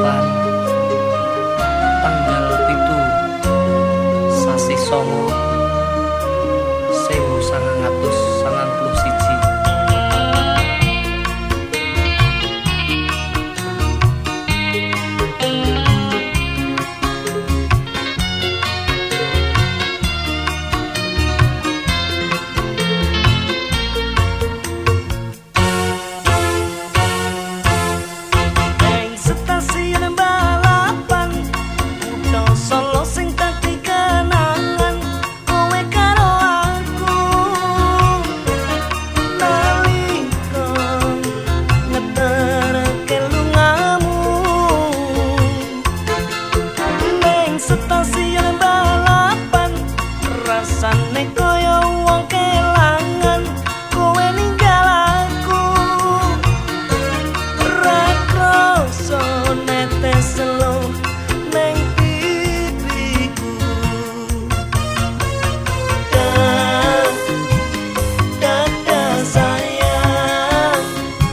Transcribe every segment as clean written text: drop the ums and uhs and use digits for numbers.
balapan tanggal 7 sasi Songo 1991. Stasiun balapan rasane koyo wong kelangan, kowe ninggal aku ra kroso netes lo neng pipiku. Dadah sayang,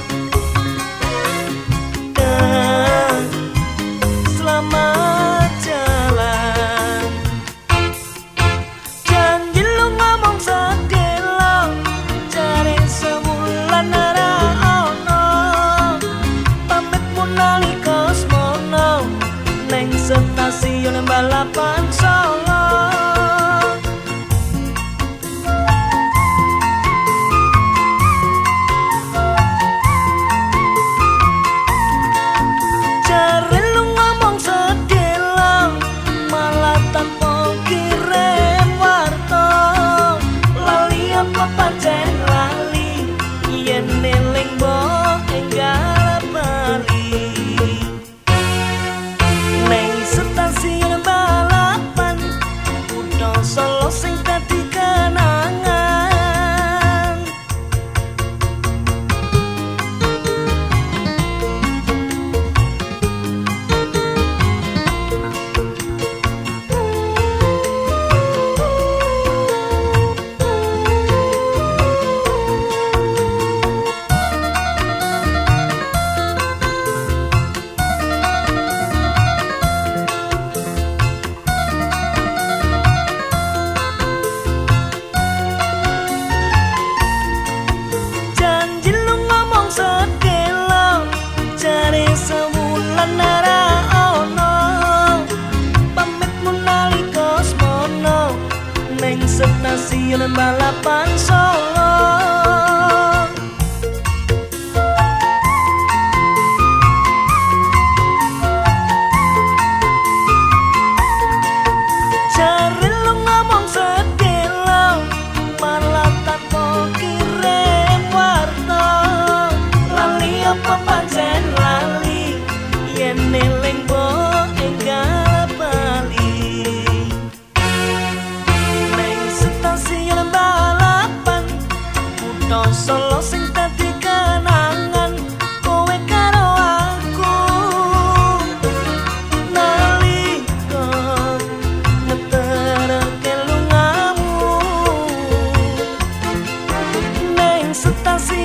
selamat jalan. Janji lu ngomong sedelo, cari sebulan ora ono. Pamitmu nalika semono, neng stasiun balapan Solo. Cari lu ngomong sedelo, malah tanpa kirim warta. Lali apa pancen lali, yen eling mbok enggal bali. Neng stasiun balapan kutha Solo sing dadi kenangan. Janji lu ngomong sedelo, cari sebulan ora ono. Pamitmu nalika semono, neng stasiun balapan Solo. Cari lu ngomong sedelo, malah tanpa kirim warta. Lali apa pancen lali, yen eling mbok enggal bali. Neng stasiun balapan kutha Solo sing dadi kenangan, kowe karo aku nalika ngeterke lungamu. Neng stasiun